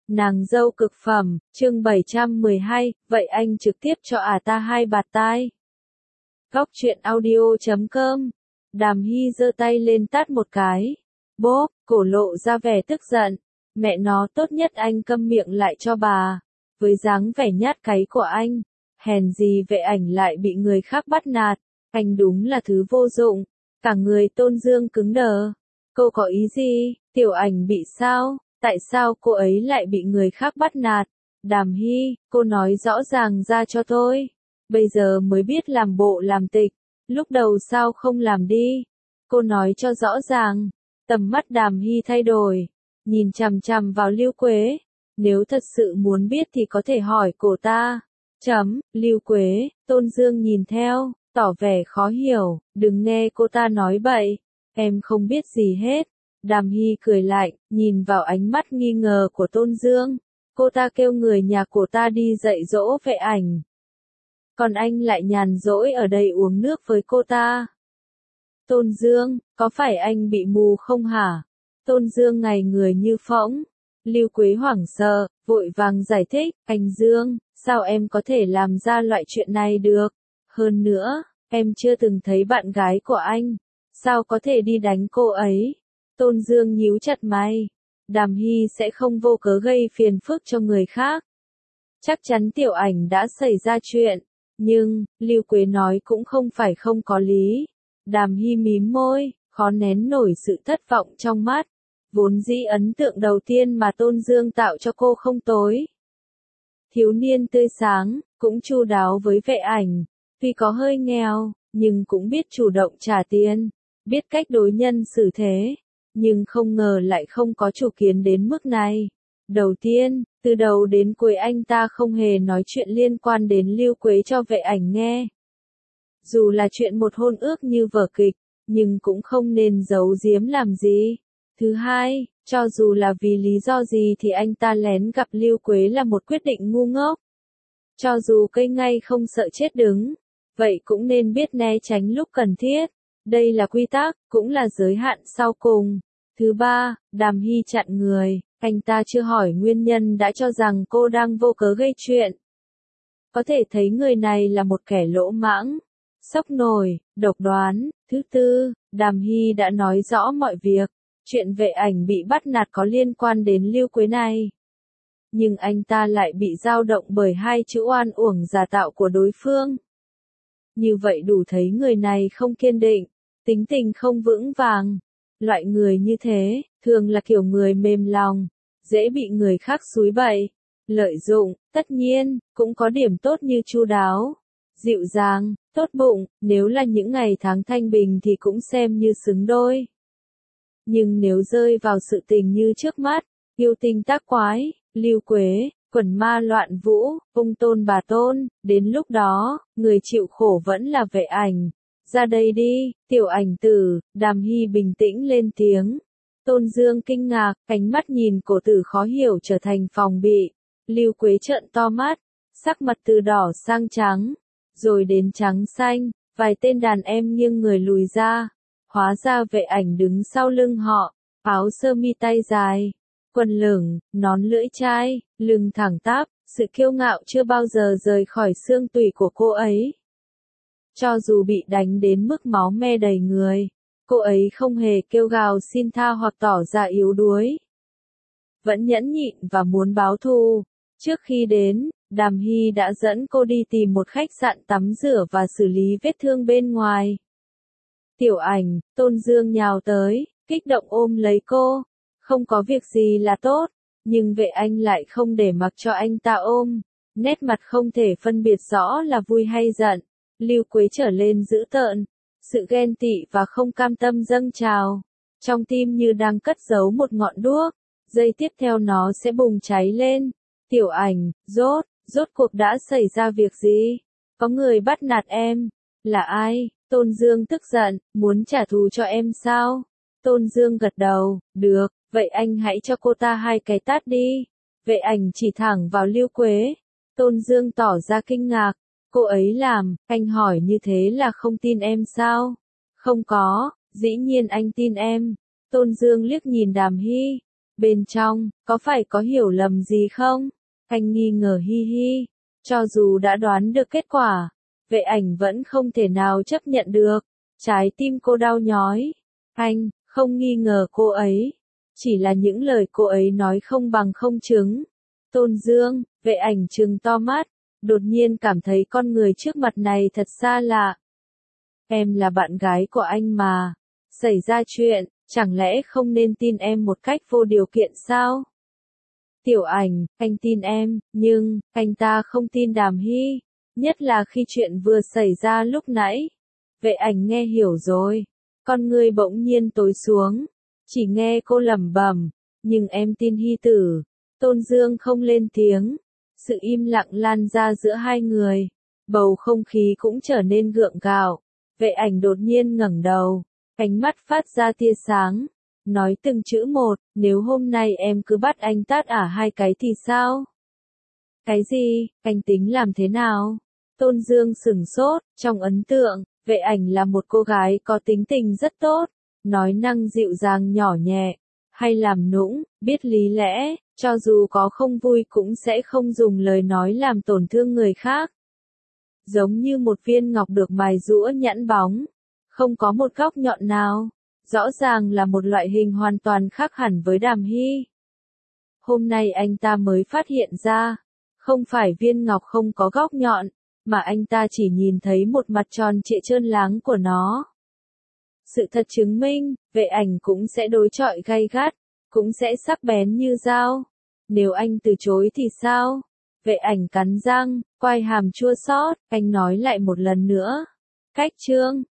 Nàng dâu cực phẩm, chương 712, vậy anh trực tiếp cho ta 2 bạt tai. Góc truyện audio.com. Đàm Hy giơ tay lên tát một cái. Bốp, cổ lộ ra vẻ tức giận. Mẹ nó, tốt nhất anh câm miệng lại cho bà. Với dáng vẻ nhát cái của anh, hèn gì Vệ Ảnh lại bị người khác bắt nạt. Anh đúng là thứ vô dụng. Cả người Tôn Dương cứng đờ. Cô có ý gì? Tiểu Ảnh bị sao? Tại sao cô ấy lại bị người khác bắt nạt? Đàm Hy, cô nói rõ ràng ra cho tôi. Bây giờ mới biết làm bộ làm tịch. Lúc đầu sao không làm đi? Cô nói cho rõ ràng. Tầm mắt Đàm Hy thay đổi. Nhìn chằm chằm vào Lưu Quế. Nếu thật sự muốn biết thì có thể hỏi cô ta. Lưu Quế, Tôn Dương nhìn theo, tỏ vẻ khó hiểu. Đừng nghe cô ta nói bậy. Em không biết gì hết. Đàm Hy cười lại, nhìn vào ánh mắt nghi ngờ của Tôn Dương. Cô ta kêu người nhà của ta đi dạy dỗ Vệ Ảnh. Còn anh lại nhàn rỗi ở đây uống nước với cô ta. Tôn Dương, có phải anh bị mù không hả? Tôn Dương ngày người như phỗng. Lưu Quế hoảng sợ, vội vàng giải thích, anh Dương, sao em có thể làm ra loại chuyện này được? Hơn nữa, em chưa từng thấy bạn gái của anh. Sao có thể đi đánh cô ấy? Tôn Dương nhíu chặt mày. Đàm Hy sẽ không vô cớ gây phiền phức cho người khác. Chắc chắn Tiểu Ảnh đã xảy ra chuyện. Nhưng, Lưu Quế nói cũng không phải không có lý. Đàm Hy mím môi, khó nén nổi sự thất vọng trong mắt. Vốn dĩ ấn tượng đầu tiên mà Tôn Dương tạo cho cô không tối. Thiếu niên tươi sáng, cũng chu đáo với Vệ Ảnh. Tuy có hơi nghèo, nhưng cũng biết chủ động trả tiền. Biết cách đối nhân xử thế. Nhưng không ngờ lại không có chủ kiến đến mức này. Đầu tiên, từ đầu đến cuối anh ta không hề nói chuyện liên quan đến Lưu Quế cho Vệ Ảnh nghe. Dù là chuyện một hôn ước như vở kịch, nhưng cũng không nên giấu giếm làm gì. Thứ hai, cho dù là vì lý do gì thì anh ta lén gặp Lưu Quế là một quyết định ngu ngốc. Cho dù cây ngay không sợ chết đứng, vậy cũng nên biết né tránh lúc cần thiết. Đây là quy tắc, cũng là giới hạn sau cùng. Thứ ba, Đàm Hy chặn người, anh ta chưa hỏi nguyên nhân đã cho rằng cô đang vô cớ gây chuyện. Có thể thấy người này là một kẻ lỗ mãng, sốc nổi, độc đoán. Thứ tư, Đàm Hy đã nói rõ mọi việc, chuyện Vệ Ảnh bị bắt nạt có liên quan đến Lưu Quế này. Nhưng anh ta lại bị dao động bởi 2 chữ oan uổng giả tạo của đối phương. Như vậy đủ thấy người này không kiên định, tính tình không vững vàng. Loại người như thế, thường là kiểu người mềm lòng, dễ bị người khác xúi bậy, lợi dụng. Tất nhiên, cũng có điểm tốt như chu đáo, dịu dàng, tốt bụng, nếu là những ngày tháng thanh bình thì cũng xem như xứng đôi. Nhưng nếu rơi vào sự tình như trước mắt, yêu tinh tác quái, Lưu Quế, quần ma loạn vũ, ung tôn bà tôn, đến lúc đó, người chịu khổ vẫn là Vệ Ảnh. Ra đây đi, Tiểu Ảnh tử. Đàm Hy bình tĩnh lên tiếng. Tôn Dương kinh ngạc, ánh mắt nhìn cổ tử khó hiểu trở thành phòng bị. Lưu Quế trợn to mắt, sắc mặt từ đỏ sang trắng, rồi đến trắng xanh. Vài tên đàn em nghiêng người lùi ra. Hóa ra Vệ Ảnh đứng sau lưng họ, áo sơ mi tay dài, quần lửng, nón lưỡi chai, lưng thẳng tắp, sự kiêu ngạo chưa bao giờ rời khỏi xương tủy của cô ấy. Cho dù bị đánh đến mức máu me đầy người, cô ấy không hề kêu gào xin tha hoặc tỏ ra yếu đuối. Vẫn nhẫn nhịn và muốn báo thù. Trước khi đến, Đàm Hy đã dẫn cô đi tìm một khách sạn tắm rửa và xử lý vết thương bên ngoài. Tiểu Ảnh, Tôn Dương nhào tới, kích động ôm lấy cô. Không có việc gì là tốt, nhưng Vệ Anh lại không để mặc cho anh ta ôm. Nét mặt không thể phân biệt rõ là vui hay giận. Lưu Quế trở lên dữ tợn, sự ghen tị và không cam tâm dâng trào. Trong tim như đang cất giấu một ngọn đuốc, giây tiếp theo nó sẽ bùng cháy lên. Tiểu Ảnh, rốt cuộc đã xảy ra việc gì? Có người bắt nạt em? Là ai? Tôn Dương tức giận, muốn trả thù cho em sao? Tôn Dương gật đầu, được, vậy anh hãy cho cô ta 2 cái tát đi. Vệ Ảnh chỉ thẳng vào Lưu Quế. Tôn Dương tỏ ra kinh ngạc. Cô ấy làm, anh hỏi như thế là không tin em sao? Không có, dĩ nhiên anh tin em. Tôn Dương liếc nhìn Đàm Hy. Bên trong, có phải có hiểu lầm gì không? Anh nghi ngờ hi hi. Cho dù đã đoán được kết quả, Vệ Ảnh vẫn không thể nào chấp nhận được. Trái tim cô đau nhói. Anh, không nghi ngờ cô ấy. Chỉ là những lời cô ấy nói không bằng không chứng. Tôn Dương, Vệ Ảnh trừng to mắt. Đột nhiên cảm thấy con người trước mặt này thật xa lạ. Em là bạn gái của anh mà. Xảy ra chuyện, chẳng lẽ không nên tin em một cách vô điều kiện sao? Tiểu Ảnh, anh tin em, nhưng, anh ta không tin Đàm Hy. Nhất là khi chuyện vừa xảy ra lúc nãy. Vệ Ảnh nghe hiểu rồi. Con người bỗng nhiên tối xuống. Chỉ nghe cô lẩm bẩm, nhưng em tin Hy tử. Tôn Dương không lên tiếng. Sự im lặng lan ra giữa hai người. Bầu không khí cũng trở nên gượng gạo. Vệ Ảnh đột nhiên ngẩng đầu. Ánh mắt phát ra tia sáng. Nói từng chữ một, nếu hôm nay em cứ bắt anh tát hai cái thì sao? Cái gì, anh tính làm thế nào? Tôn Dương sửng sốt, trong ấn tượng, Vệ Ảnh là một cô gái có tính tình rất tốt, nói năng dịu dàng nhỏ nhẹ, hay làm nũng, biết lý lẽ, cho dù có không vui cũng sẽ không dùng lời nói làm tổn thương người khác. Giống như một viên ngọc được mài giũa nhẵn bóng, không có một góc nhọn nào. Rõ ràng là một loại hình hoàn toàn khác hẳn với Đàm Hy. Hôm nay anh ta mới phát hiện ra, không phải viên ngọc không có góc nhọn, mà anh ta chỉ nhìn thấy một mặt tròn trịa trơn láng của nó. Sự thật chứng minh, Vệ Ảnh cũng sẽ đối chọi gay gắt, cũng sẽ sắc bén như dao. Nếu anh từ chối thì sao? Vệ Ảnh cắn răng, quai hàm chua xót, anh nói lại một lần nữa. Cách chương